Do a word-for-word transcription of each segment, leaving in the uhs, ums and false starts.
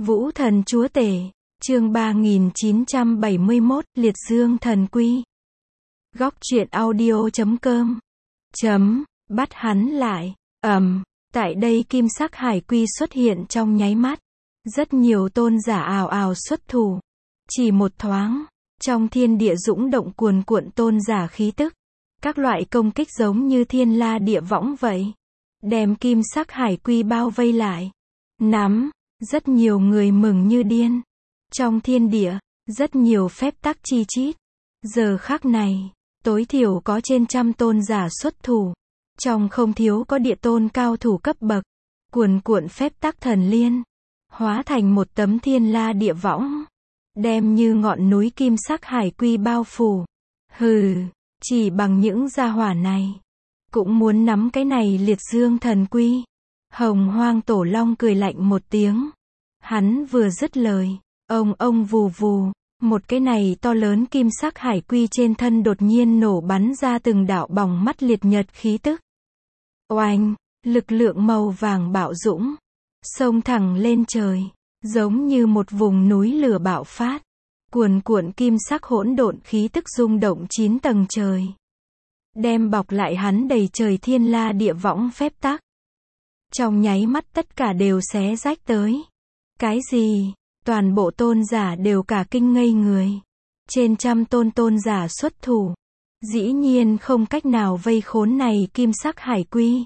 Vũ thần chúa tể, chương ba nghìn chín trăm bảy mươi mốt, liệt dương thần quy. Góc truyện audio chấm com. Chấm, bắt hắn lại, ầm, tại đây kim sắc hải quy xuất hiện trong nháy mắt. Rất nhiều tôn giả ào ào xuất thủ. Chỉ một thoáng, trong thiên địa dũng động cuồn cuộn tôn giả khí tức. Các loại công kích giống như thiên la địa võng vậy. Đem kim sắc hải quy bao vây lại. Nắm, rất nhiều người mừng như điên. Trong thiên địa, rất nhiều phép tắc chi chít. Giờ khắc này, tối thiểu có trên trăm tôn giả xuất thủ. Trong không thiếu có địa tôn cao thủ cấp bậc. Cuồn cuộn phép tắc thần liên. Hóa thành một tấm thiên la địa võng. Đem như ngọn núi kim sắc hải quy bao phủ. Hừ, chỉ bằng những gia hỏa này. Cũng muốn nắm cái này liệt dương thần quy. Hồng Hoang Tổ Long cười lạnh một tiếng. Hắn vừa dứt lời, ông ông vù vù, một cái này to lớn kim sắc hải quy trên thân đột nhiên nổ bắn ra từng đạo bỏng mắt liệt nhật khí tức. Oanh, lực lượng màu vàng bạo dũng, xông thẳng lên trời, giống như một vùng núi lửa bạo phát. Cuồn cuộn kim sắc hỗn độn khí tức rung động chín tầng trời. Đem bọc lại hắn đầy trời thiên la địa võng phép tắc. Trong nháy mắt tất cả đều xé rách tới. Cái gì? Toàn bộ tôn giả đều cả kinh ngây người. Trên trăm tôn tôn giả xuất thủ. Dĩ nhiên không cách nào vây khốn này kim sắc hải quy.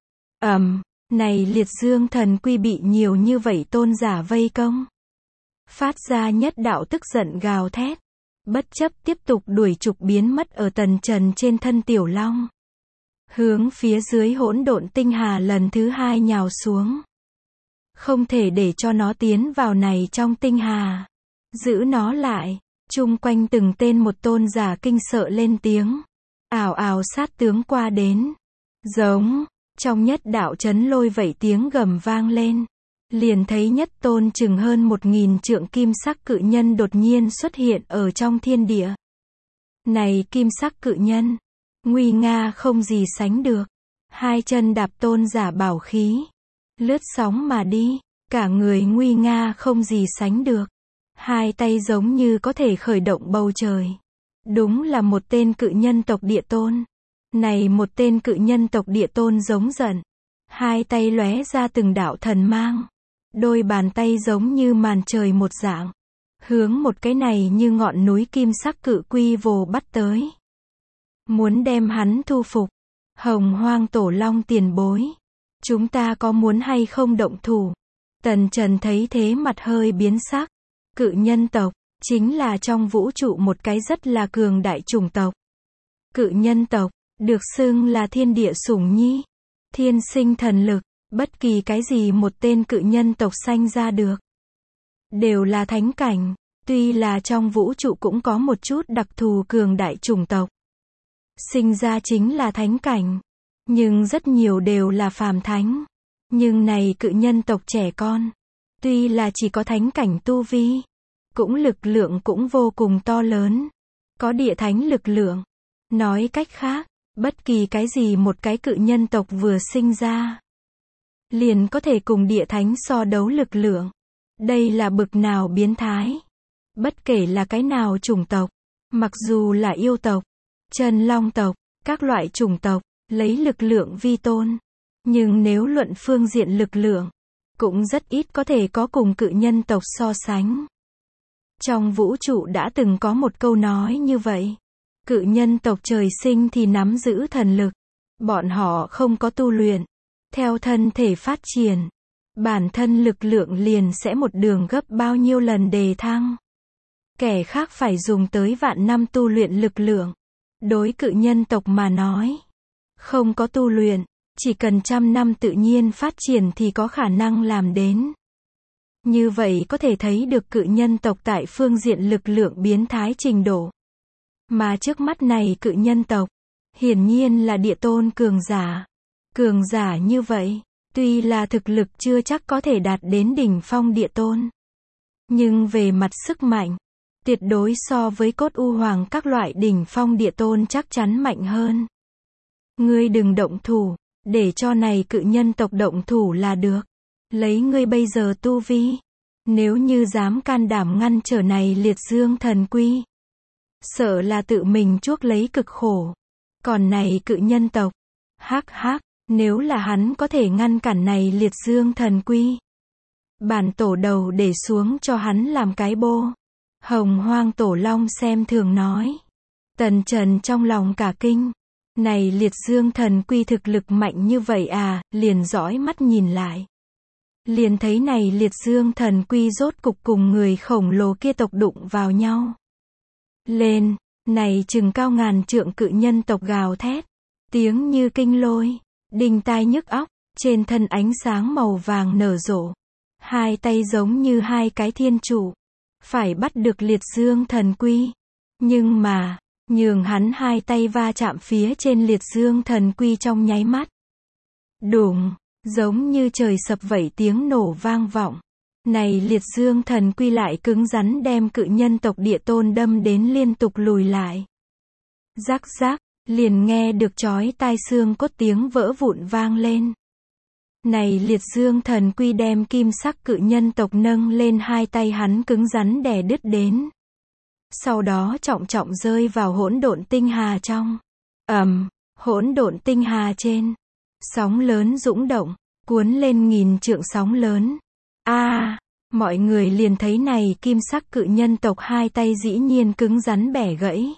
Ầm, này liệt dương thần quy bị nhiều như vậy tôn giả vây công. Phát ra nhất đạo tức giận gào thét. Bất chấp tiếp tục đuổi trục biến mất ở tần trần trên thân tiểu long. Hướng phía dưới hỗn độn tinh hà lần thứ hai nhào xuống. Không thể để cho nó tiến vào này trong tinh hà. Giữ nó lại. Chung quanh từng tên một tôn giả kinh sợ lên tiếng. Ào ào sát tướng qua đến. Giống. Trong nhất đạo chấn lôi vậy tiếng gầm vang lên. Liền thấy nhất tôn chừng hơn một nghìn trượng kim sắc cự nhân đột nhiên xuất hiện ở trong thiên địa. Này kim sắc cự nhân. Nguy nga không gì sánh được. Hai chân đạp tôn giả bảo khí. Lướt sóng mà đi. Cả người nguy nga không gì sánh được. Hai tay giống như có thể khởi động bầu trời. Đúng là một tên cự nhân tộc địa tôn. Này một tên cự nhân tộc địa tôn giống giận. Hai tay lóe ra từng đạo thần mang. Đôi bàn tay giống như màn trời một dạng. Hướng một cái này như ngọn núi kim sắc cự quy vồ bắt tới. Muốn đem hắn thu phục. Hồng Hoang Tổ Long tiền bối. Chúng ta có muốn hay không động thủ? Tần Trần thấy thế mặt hơi biến sắc. Cự nhân tộc, chính là trong vũ trụ một cái rất là cường đại chủng tộc. Cự nhân tộc, được xưng là thiên địa sủng nhi. Thiên sinh thần lực, bất kỳ cái gì một tên cự nhân tộc sanh ra được. Đều là thánh cảnh, tuy là trong vũ trụ cũng có một chút đặc thù cường đại chủng tộc. Sinh ra chính là thánh cảnh, nhưng rất nhiều đều là phàm thánh. Nhưng này cự nhân tộc trẻ con, tuy là chỉ có thánh cảnh tu vi, cũng lực lượng cũng vô cùng to lớn. Có địa thánh lực lượng. Nói cách khác, bất kỳ cái gì một cái cự nhân tộc vừa sinh ra, liền có thể cùng địa thánh so đấu lực lượng. Đây là bực nào biến thái. Bất kể là cái nào chủng tộc, mặc dù là yêu tộc, chân long tộc, các loại chủng tộc, lấy lực lượng vi tôn. Nhưng nếu luận phương diện lực lượng, cũng rất ít có thể có cùng cự nhân tộc so sánh. Trong vũ trụ đã từng có một câu nói như vậy. Cự nhân tộc trời sinh thì nắm giữ thần lực. Bọn họ không có tu luyện. Theo thân thể phát triển, bản thân lực lượng liền sẽ một đường gấp bao nhiêu lần đề thăng. Kẻ khác phải dùng tới vạn năm tu luyện lực lượng. Đối cự nhân tộc mà nói, không có tu luyện, chỉ cần trăm năm tự nhiên phát triển thì có khả năng làm đến. Như vậy có thể thấy được cự nhân tộc tại phương diện lực lượng biến thái trình độ. Mà trước mắt này cự nhân tộc, hiển nhiên là địa tôn cường giả. Cường giả như vậy, tuy là thực lực chưa chắc có thể đạt đến đỉnh phong địa tôn. Nhưng về mặt sức mạnh, tuyệt đối so với cốt u hoàng các loại đỉnh phong địa tôn chắc chắn mạnh hơn. Ngươi đừng động thủ, để cho này cự nhân tộc động thủ là được. Lấy ngươi bây giờ tu vi, Nếu như dám can đảm ngăn trở này liệt dương thần quy, sợ là tự mình chuốc lấy cực khổ. Còn này cự nhân tộc, hắc hắc, nếu là hắn có thể ngăn cản này liệt dương thần quy, bản tổ đầu để xuống cho hắn làm cái bô. Hồng Hoang Tổ Long xem thường nói. Tần Trần trong lòng cả kinh. Này liệt dương thần quy thực lực mạnh như vậy à, liền dõi mắt nhìn lại. Liền thấy này liệt dương thần quy rốt cục cùng người khổng lồ kia tộc đụng vào nhau. Lên, này chừng cao ngàn trượng cự nhân tộc gào thét. Tiếng như kinh lôi, đinh tai nhức óc, trên thân ánh sáng màu vàng nở rộ. Hai tay giống như hai cái thiên trụ. Phải bắt được liệt dương thần quy. Nhưng mà, nhường hắn hai tay va chạm phía trên liệt dương thần quy trong nháy mắt. Đùng, giống như trời sập vậy tiếng nổ vang vọng. Này liệt dương thần quy lại cứng rắn đem cự nhân tộc địa tôn đâm đến liên tục lùi lại. Rắc rắc, liền nghe được chói tai xương cốt tiếng vỡ vụn vang lên. Này liệt dương thần quy đem kim sắc cự nhân tộc nâng lên hai tay hắn cứng rắn đè đứt đến. Sau đó trọng trọng rơi vào hỗn độn tinh hà trong. Ầm, hỗn độn tinh hà trên. Sóng lớn dũng động, cuốn lên nghìn trượng sóng lớn. A, à, mọi người liền thấy này kim sắc cự nhân tộc hai tay dĩ nhiên cứng rắn bẻ gãy.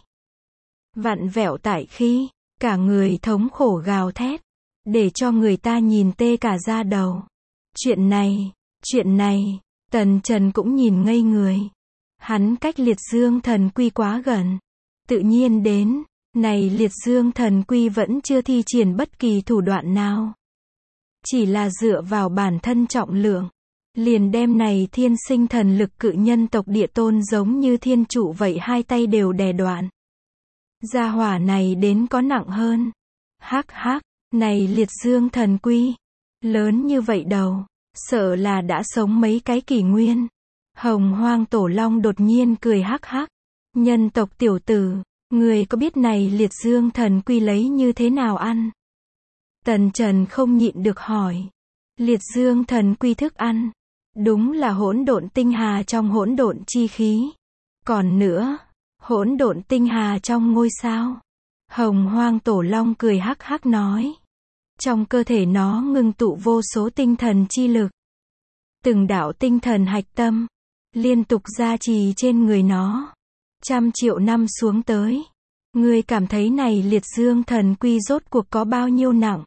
Vặn vẹo tại khi, cả người thống khổ gào thét. Để cho người ta nhìn tê cả da đầu. Chuyện này, chuyện này, Tần Trần cũng nhìn ngây người. Hắn cách liệt dương thần quy quá gần. Tự nhiên đến, này liệt dương thần quy vẫn chưa thi triển bất kỳ thủ đoạn nào. Chỉ là dựa vào bản thân trọng lượng. Liền đem này thiên sinh thần lực cự nhân tộc địa tôn giống như thiên trụ vậy hai tay đều đè đoạn. Gia hỏa này đến có nặng hơn. Hắc hắc. Này liệt dương thần quy, lớn như vậy đầu, sợ là đã sống mấy cái kỷ nguyên. Hồng Hoang Tổ Long đột nhiên cười hắc hắc. Nhân tộc tiểu tử, người có biết này liệt dương thần quy lấy như thế nào ăn? Tần Trần không nhịn được hỏi. Liệt dương thần quy thức ăn, đúng là hỗn độn tinh hà trong hỗn độn chi khí. Còn nữa, hỗn độn tinh hà trong ngôi sao. Hồng Hoang Tổ Long cười hắc hắc nói. Trong cơ thể nó ngưng tụ vô số tinh thần chi lực. Từng đạo tinh thần hạch tâm, liên tục gia trì trên người nó. Trăm triệu năm xuống tới. Ngươi cảm thấy này liệt dương thần quy rốt cuộc có bao nhiêu nặng?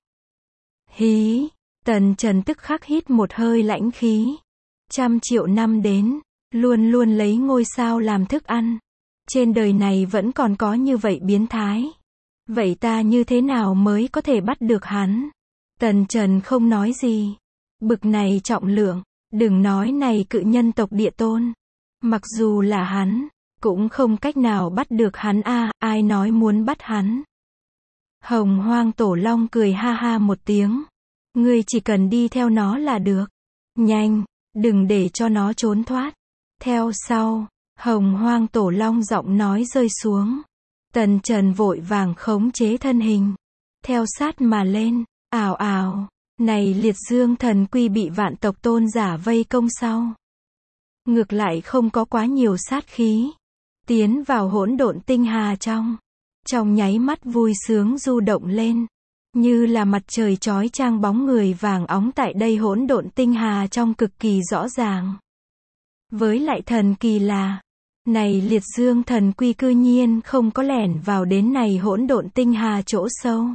Hí, Tần Trần tức khắc hít một hơi lãnh khí. Trăm triệu năm đến, luôn luôn lấy ngôi sao làm thức ăn. Trên đời này vẫn còn có như vậy biến thái. Vậy ta như thế nào mới có thể bắt được hắn? Tần Trần không nói gì. Bực này trọng lượng, đừng nói này cự nhân tộc địa tôn. Mặc dù là hắn, cũng không cách nào bắt được hắn a, à, ai nói muốn bắt hắn. Hồng Hoang Tổ Long cười ha ha một tiếng. Ngươi chỉ cần đi theo nó là được. Nhanh, đừng để cho nó trốn thoát. Theo sau, Hồng Hoang Tổ Long giọng nói rơi xuống. Tần Trần vội vàng khống chế thân hình. Theo sát mà lên, ào ào, này liệt dương thần quy bị vạn tộc tôn giả vây công sau. Ngược lại không có quá nhiều sát khí. Tiến vào hỗn độn tinh hà trong. Trong nháy mắt vui sướng du động lên. Như là mặt trời chói chang bóng người vàng óng tại đây hỗn độn tinh hà trong cực kỳ rõ ràng. Với lại thần kỳ là, này liệt dương thần quy cư nhiên không có lẻn vào đến này hỗn độn tinh hà chỗ sâu.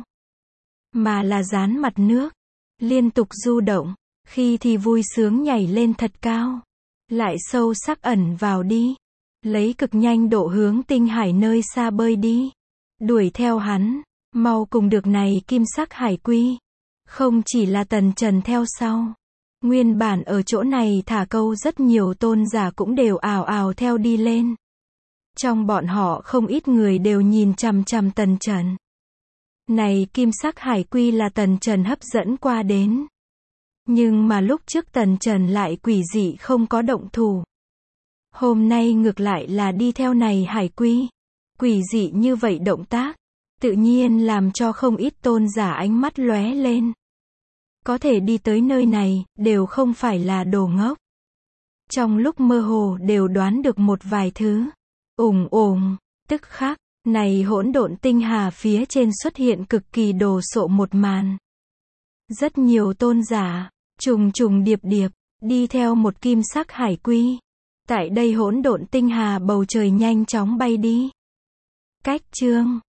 Mà là dán mặt nước. Liên tục du động. Khi thì vui sướng nhảy lên thật cao. Lại sâu sắc ẩn vào đi. Lấy cực nhanh độ hướng tinh hải nơi xa bơi đi. Đuổi theo hắn. Mau cùng được này kim sắc hải quy. Không chỉ là Tần Trần theo sau. Nguyên bản ở chỗ này thả câu rất nhiều tôn giả cũng đều ào ào theo đi lên. Trong bọn họ không ít người đều nhìn chằm chằm Tần Trần. Này kim sắc hải quy là Tần Trần hấp dẫn qua đến. Nhưng mà lúc trước Tần Trần lại quỷ dị không có động thủ. Hôm nay ngược lại là đi theo này hải quy. Quỷ dị như vậy động tác. Tự nhiên làm cho không ít tôn giả ánh mắt lóe lên. Có thể đi tới nơi này, đều không phải là đồ ngốc. trong lúc mơ hồ đều đoán được một vài thứ. Ùng ùng, tức khắc, này hỗn độn tinh hà phía trên xuất hiện cực kỳ đồ sộ một màn. Rất nhiều tôn giả, trùng trùng điệp điệp, đi theo một kim sắc hải quy. Tại đây hỗn độn tinh hà bầu trời nhanh chóng bay đi. Cách chương